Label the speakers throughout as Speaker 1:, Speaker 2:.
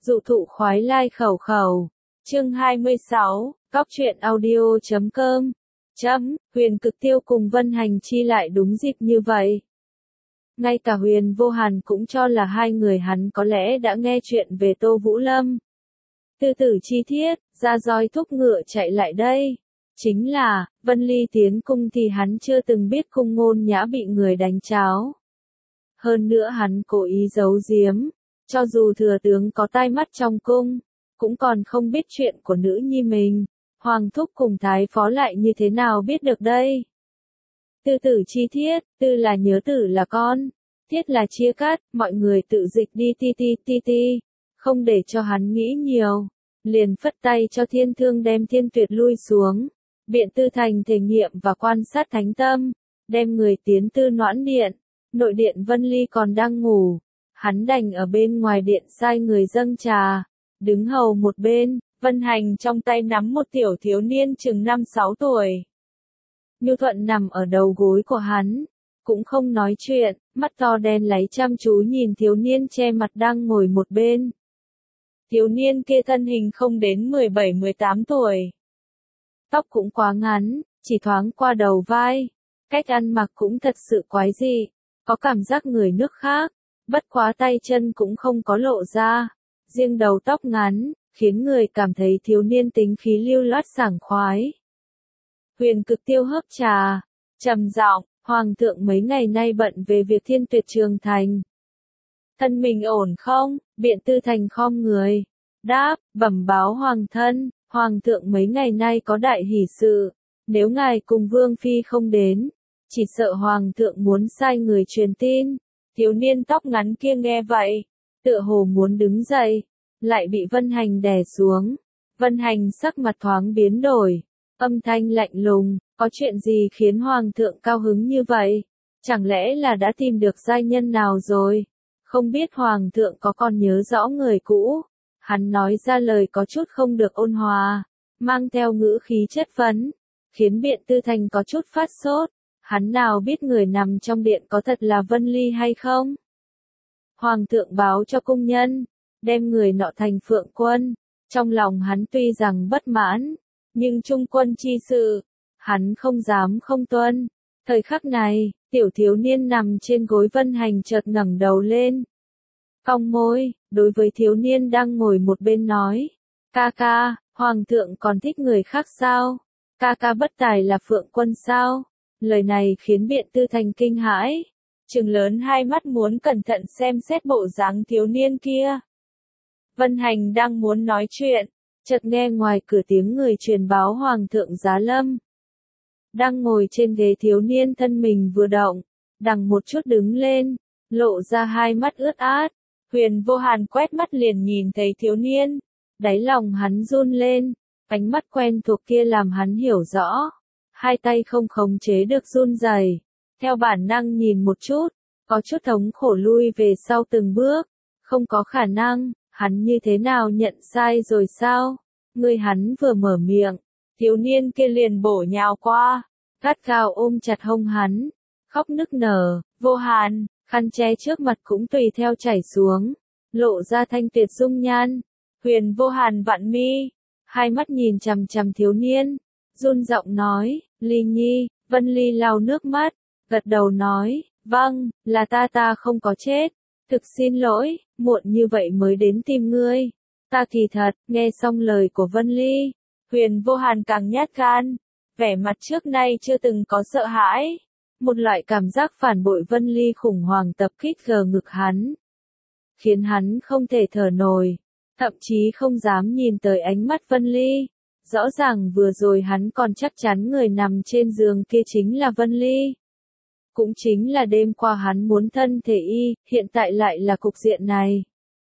Speaker 1: Dụ thụ khoái lai khẩu khẩu. Chương 26, Góc truyện audio.com. Huyền Cực Tiêu cùng Vân Hành Chi lại đúng dịp như vậy. Ngay cả Huyền Vô Hàn cũng cho là hai người hắn có lẽ đã nghe chuyện về Tô Vũ Lâm. Tư tử chi tiết, ra roi thúc ngựa chạy lại đây. Chính là, Vân Ly tiến cung thì hắn chưa từng biết Cung Ngôn Nhã bị người đánh cháo. Hơn nữa hắn cố ý giấu giếm, cho dù thừa tướng có tai mắt trong cung, cũng còn không biết chuyện của nữ nhi mình. Hoàng thúc cùng thái phó lại như thế nào biết được đây? Tư tử chi thiết, tư là nhớ tử là con, thiết là chia cắt, mọi người tự dịch đi ti, không để cho hắn nghĩ nhiều. Liền phất tay cho Thiên Thương đem Thiên Tuyệt lui xuống. Biện Tư Thành thể nghiệm và quan sát thánh tâm, đem người tiến Tư Noãn điện. Nội điện Vân Ly còn đang ngủ, hắn đành ở bên ngoài điện sai người dâng trà, đứng hầu một bên. Vân Hành trong tay nắm một tiểu thiếu niên chừng 5-6 tuổi. Nhu Thuận nằm ở đầu gối của hắn, cũng không nói chuyện, mắt to đen láy chăm chú nhìn thiếu niên che mặt đang ngồi một bên. Thiếu niên kia thân hình không đến 17-18 tuổi. Tóc cũng quá ngắn, chỉ thoáng qua đầu vai. Cách ăn mặc cũng thật sự quái dị, có cảm giác người nước khác, bất quá tay chân cũng không có lộ ra. Riêng đầu tóc ngắn, khiến người cảm thấy thiếu niên tính khí lưu loát sảng khoái. Huyền Cực Tiêu hớp trà, trầm giọng, Hoàng thượng mấy ngày nay bận về việc Thiên Tuyệt Trường thành. Thân mình ổn không? Biện Tư Thành khom người, đáp, bẩm báo Hoàng thân, Hoàng thượng mấy ngày nay có đại hỷ sự, nếu ngài cùng Vương Phi không đến, chỉ sợ Hoàng thượng muốn sai người truyền tin. Thiếu niên tóc ngắn kia nghe vậy, tựa hồ muốn đứng dậy, lại bị Vân Hành đè xuống. Vân Hành sắc mặt thoáng biến đổi, âm thanh lạnh lùng, có chuyện gì khiến Hoàng thượng cao hứng như vậy? Chẳng lẽ là đã tìm được giai nhân nào rồi? Không biết Hoàng thượng có còn nhớ rõ người cũ? Hắn nói ra lời có chút không được ôn hòa, mang theo ngữ khí chất vấn, khiến Biện Tư Thành có chút phát sốt. Hắn nào biết người nằm trong điện có thật là Vân Ly hay không? Hoàng thượng báo cho cung nhân, đem người nọ thành phượng quân. Trong lòng hắn tuy rằng bất mãn, nhưng trung quân chi sự, hắn không dám không tuân. Thời khắc này, tiểu thiếu niên nằm trên gối Vân Hành chợt ngẩng đầu lên, cong môi, đối với thiếu niên đang ngồi một bên nói, ca ca, Hoàng thượng còn thích người khác sao? Ca ca bất tài là phượng quân sao? Lời này khiến Biện Tư Thành kinh hãi, trừng lớn hai mắt muốn cẩn thận xem xét bộ dáng thiếu niên kia. Vân Hành đang muốn nói chuyện, chợt nghe ngoài cửa tiếng người truyền báo Hoàng thượng giá lâm. Đang ngồi trên ghế thiếu niên thân mình vừa động, đằng một chút đứng lên, lộ ra hai mắt ướt át. Huyền Vô Hàn quét mắt liền nhìn thấy thiếu niên, đáy lòng hắn run lên, ánh mắt quen thuộc kia làm hắn hiểu rõ. Hai tay không khống chế được run rẩy, theo bản năng nhìn một chút, có chút thống khổ lui về sau từng bước, không có khả năng, hắn như thế nào nhận sai rồi sao? Người hắn vừa mở miệng, thiếu niên kia liền bổ nhào qua, gắt gao ôm chặt hông hắn, khóc nức nở. Vô Hàn, khăn che trước mặt cũng tùy theo chảy xuống, lộ ra thanh tuyệt dung nhan. Huyền Vô Hàn vặn mi, hai mắt nhìn chằm chằm thiếu niên, run giọng nói, Ly Nhi. Vân Ly lau nước mắt, gật đầu nói, vâng, là ta không có chết, thực xin lỗi, muộn như vậy mới đến tìm ngươi. Ta kỳ thật, nghe xong lời của Vân Ly, Huyền Vô Hàn càng nhát gan, vẻ mặt trước nay chưa từng có sợ hãi, một loại cảm giác phản bội Vân Ly khủng hoảng tập kích gờ ngực hắn, khiến hắn không thể thở nổi, thậm chí không dám nhìn tới ánh mắt Vân Ly. Rõ ràng vừa rồi hắn còn chắc chắn người nằm trên giường kia chính là Vân Ly. Cũng chính là đêm qua hắn muốn thân thể y, hiện tại lại là cục diện này.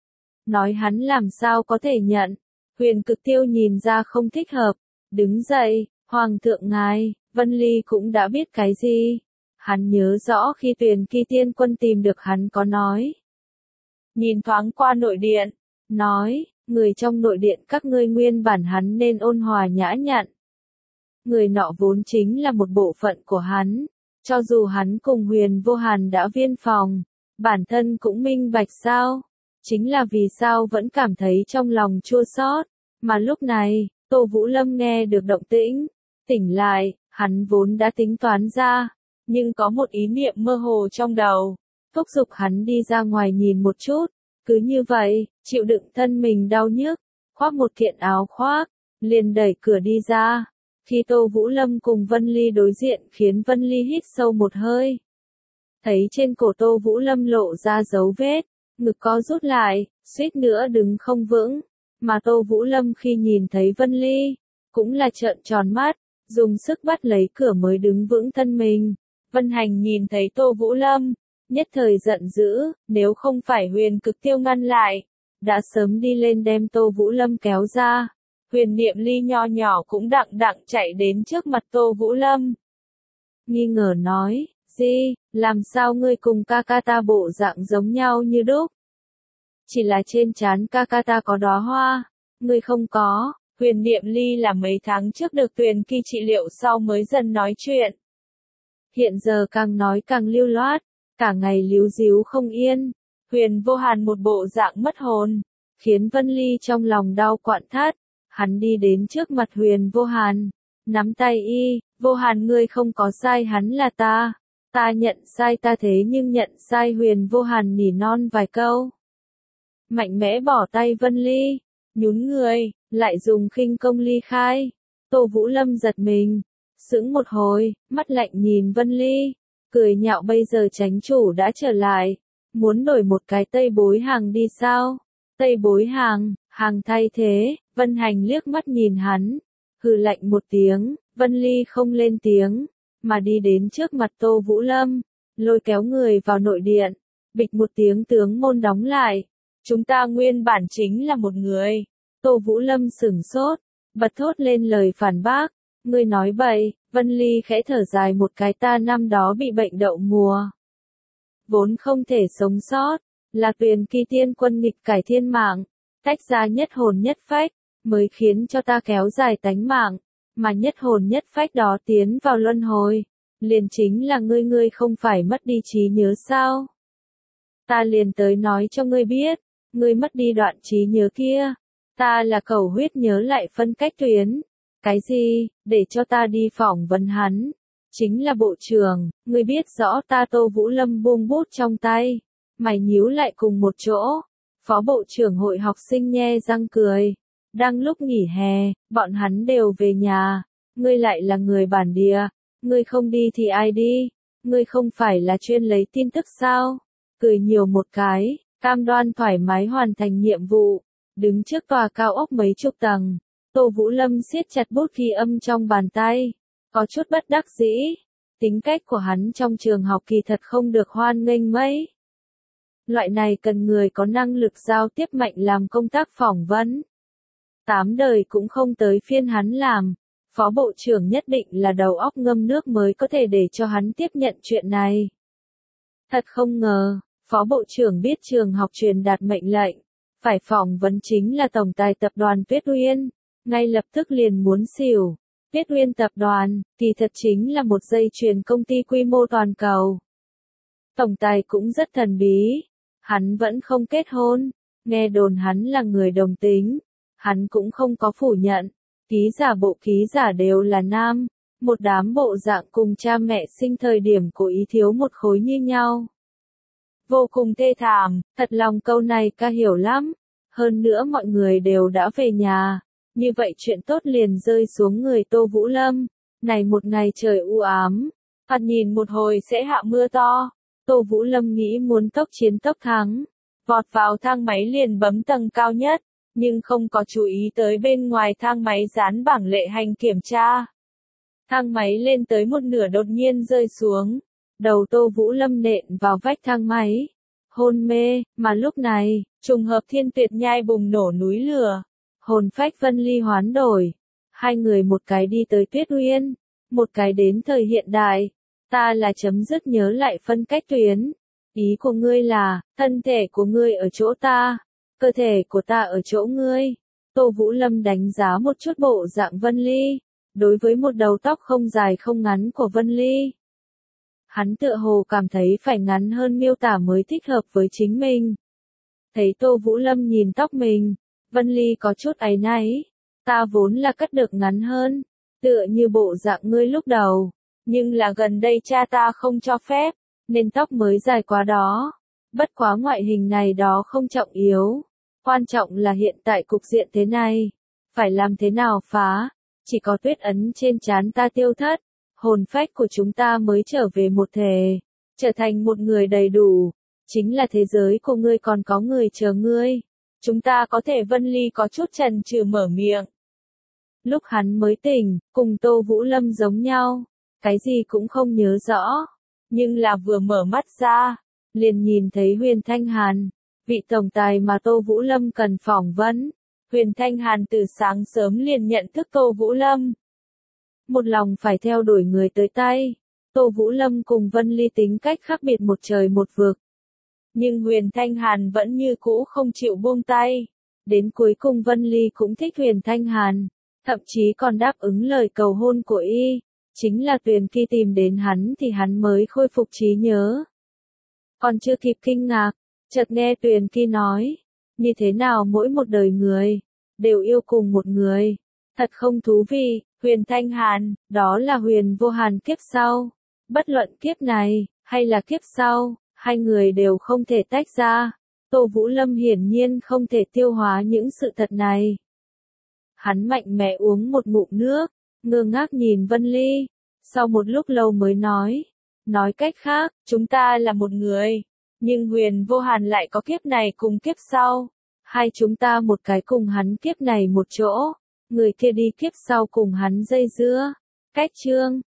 Speaker 1: Nói hắn làm sao có thể nhận. Huyền Cực Tiêu nhìn ra không thích hợp, đứng dậy, Hoàng thượng ngài. Vân Ly cũng đã biết cái gì. Hắn nhớ rõ khi Tuyền Kỳ Tiên Quân tìm được hắn có nói. Nhìn thoáng qua nội điện, nói, người trong nội điện các ngươi nguyên bản hắn nên ôn hòa nhã nhặn. Người nọ vốn chính là một bộ phận của hắn, cho dù hắn cùng Huyền Vô Hàn đã viên phòng, bản thân cũng minh bạch sao. chính là vì sao vẫn cảm thấy trong lòng chua xót. Mà lúc này, Tô Vũ Lâm nghe được động tĩnh, tỉnh lại, hắn vốn đã tính toán ra, nhưng có một ý niệm mơ hồ trong đầu, thúc giục hắn đi ra ngoài nhìn một chút, cứ như vậy, chịu đựng thân mình đau nhức, khoác một kiện áo khoác, liền đẩy cửa đi ra. Khi Tô Vũ Lâm cùng Vân Ly đối diện khiến Vân Ly hít sâu một hơi. Thấy trên cổ Tô Vũ Lâm lộ ra dấu vết, ngực co rút lại, suýt nữa đứng không vững. Mà Tô Vũ Lâm khi nhìn thấy Vân Ly, cũng là trợn tròn mắt, dùng sức bắt lấy cửa mới đứng vững thân mình. Vân Hành nhìn thấy Tô Vũ Lâm, nhất thời giận dữ, nếu không phải Huyền Cực Tiêu ngăn lại, đã sớm đi lên đem Tô Vũ Lâm kéo ra. Huyền Niệm Ly nho nhỏ cũng đặng đặng chạy đến trước mặt Tô Vũ Lâm. Nghi ngờ nói, Di, làm sao ngươi cùng ca ca ta bộ dạng giống nhau như đúc? Chỉ là trên trán ca ca ta có đóa hoa, ngươi không có. Huyền Niệm Ly là mấy tháng trước được Tuyền Kỳ trị liệu sau mới dần nói chuyện. Hiện giờ càng nói càng lưu loát, cả ngày líu díu không yên. Huyền Vô Hàn một bộ dạng mất hồn, khiến Vân Ly trong lòng đau quặn thắt. Hắn đi đến trước mặt Huyền Vô Hàn, nắm tay y, Vô Hàn ngươi không có sai, hắn là ta. Ta nhận sai, ta thế nhưng nhận sai. Huyền Vô Hàn nỉ non vài câu, mạnh mẽ bỏ tay Vân Ly, nhún người, lại dùng khinh công ly khai. Tô Vũ Lâm giật mình, sững một hồi, mắt lạnh nhìn Vân Ly, cười nhạo bây giờ chánh chủ đã trở lại, muốn đổi một cái Tây Bối Hàng đi sao? Tây Bối Hàng, hàng thay thế. Vân Hành liếc mắt nhìn hắn, hừ lạnh một tiếng. Vân Ly không lên tiếng, mà đi đến trước mặt Tô Vũ Lâm, lôi kéo người vào nội điện, bịch một tiếng tướng môn đóng lại. Chúng ta nguyên bản chính là một người. Tô Vũ Lâm sửng sốt, bật thốt lên lời phản bác, ngươi nói bậy. Vân Ly khẽ thở dài một cái, ta năm đó bị bệnh đậu mùa, vốn không thể sống sót, là Tuyền Kỳ tiên quân nghịch cải thiên mạng, tách ra nhất hồn nhất phách, mới khiến cho ta kéo dài tánh mạng, mà nhất hồn nhất phách đó tiến vào luân hồi, liền chính là ngươi không phải mất đi trí nhớ sao? Ta liền tới nói cho ngươi biết, ngươi mất đi đoạn trí nhớ kia, ta là cầu huyết nhớ lại phân cách tuyến. Cái gì, để cho ta đi phỏng vấn hắn? Chính là bộ trưởng, ngươi biết rõ ta. Tô Vũ Lâm buông bút trong tay, mày nhíu lại cùng một chỗ. Phó bộ trưởng hội học sinh nhe răng cười. Đang lúc nghỉ hè, bọn hắn đều về nhà, ngươi lại là người bản địa, ngươi không đi thì ai đi? Ngươi không phải là chuyên lấy tin tức sao? Cười nhiều một cái, cam đoan thoải mái hoàn thành nhiệm vụ. Đứng trước tòa cao ốc mấy chục tầng, Tô Vũ Lâm siết chặt bút ghi âm trong bàn tay, có chút bất đắc dĩ. Tính cách của hắn trong trường học kỳ thật không được hoan nghênh mấy. Loại này cần người có năng lực giao tiếp mạnh làm công tác phỏng vấn. 8 đời cũng không tới phiên hắn làm. Phó bộ trưởng nhất định là đầu óc ngâm nước mới có thể để cho hắn tiếp nhận chuyện này. Thật không ngờ, phó bộ trưởng biết trường học truyền đạt mệnh lệnh, phải phỏng vấn chính là tổng tài tập đoàn Tuyết Uyên, ngay lập tức liền muốn xỉu. Tuyết Uyên tập đoàn, thì thật chính là một dây chuyền công ty quy mô toàn cầu. Tổng tài cũng rất thần bí, hắn vẫn không kết hôn, nghe đồn hắn là người đồng tính, hắn cũng không có phủ nhận. Ký giả bộ ký giả đều là nam, một đám bộ dạng cùng cha mẹ sinh thời điểm cố ý thiếu một khối như nhau. Vô cùng thê thảm, thật lòng câu này ca hiểu lắm. Hơn nữa mọi người đều đã về nhà, như vậy chuyện tốt liền rơi xuống người Tô Vũ Lâm. Này một ngày trời u ám, thoạt nhìn một hồi sẽ hạ mưa to. Tô Vũ Lâm nghĩ muốn tốc chiến tốc thắng, vọt vào thang máy liền bấm tầng cao nhất, nhưng không có chú ý tới bên ngoài thang máy dán bảng lệ hành kiểm tra. Thang máy lên tới một nửa đột nhiên rơi xuống, đầu Tô Vũ Lâm nện vào vách thang máy, hôn mê. Mà lúc này, trùng hợp Thiên Tuyệt Nhai bùng nổ núi lửa, hồn phách Vân Ly hoán đổi. Hai người một cái đi tới Tuyết Uyên, một cái đến thời hiện đại. Ta là chấm dứt nhớ lại phân cách tuyến. Ý của ngươi là, thân thể của ngươi ở chỗ ta, cơ thể của ta ở chỗ ngươi. Tô Vũ Lâm đánh giá một chút bộ dạng Vân Ly, đối với một đầu tóc không dài không ngắn của Vân Ly. Hắn tựa hồ cảm thấy phải ngắn hơn miêu tả mới thích hợp với chính mình. Thấy Tô Vũ Lâm nhìn tóc mình, Vân Ly có chút áy náy. Ta vốn là cắt được ngắn hơn, tựa như bộ dạng ngươi lúc đầu. Nhưng là gần đây cha ta không cho phép, nên tóc mới dài quá đó. Bất quá ngoại hình này đó không trọng yếu. Quan trọng là hiện tại cục diện thế này. Phải làm thế nào phá, chỉ có tuyết ấn trên trán ta tiêu thất. Hồn phách của chúng ta mới trở về một thể, trở thành một người đầy đủ. Chính là thế giới của ngươi còn có người chờ ngươi. Chúng ta có thể Vân Ly có chút chần chừ mở miệng. Lúc hắn mới tỉnh, cùng Tô Vũ Lâm giống nhau. Cái gì cũng không nhớ rõ. Nhưng là vừa mở mắt ra, liền nhìn thấy Huyền Thanh Hàn, vị tổng tài mà Tô Vũ Lâm cần phỏng vấn. Huyền Thanh Hàn từ sáng sớm liền nhận thức Tô Vũ Lâm. Một lòng phải theo đuổi người tới tay. Tô Vũ Lâm cùng Vân Ly tính cách khác biệt một trời một vực. Nhưng Huyền Thanh Hàn vẫn như cũ không chịu buông tay. Đến cuối cùng Vân Ly cũng thích Huyền Thanh Hàn, thậm chí còn đáp ứng lời cầu hôn của y. Chính là Tuyền Kỳ tìm đến hắn thì hắn mới khôi phục trí nhớ. Còn chưa kịp kinh ngạc, chợt nghe Tuyền Kỳ nói, như thế nào mỗi một đời người, đều yêu cùng một người. Thật không thú vị, Huyền Thanh Hàn, đó là Huyền Vô Hàn kiếp sau. Bất luận kiếp này, hay là kiếp sau, hai người đều không thể tách ra. Tô Vũ Lâm hiển nhiên không thể tiêu hóa những sự thật này. Hắn mạnh mẽ uống một ngụm nước, ngơ ngác nhìn Vân Ly. Sau một lúc lâu mới nói cách khác, chúng ta là một người. Nhưng Huyền Vô Hàn lại có kiếp này cùng kiếp sau. Hai chúng ta một cái cùng hắn kiếp này một chỗ. Người kia đi kiếp sau cùng hắn dây dưa. Cách chương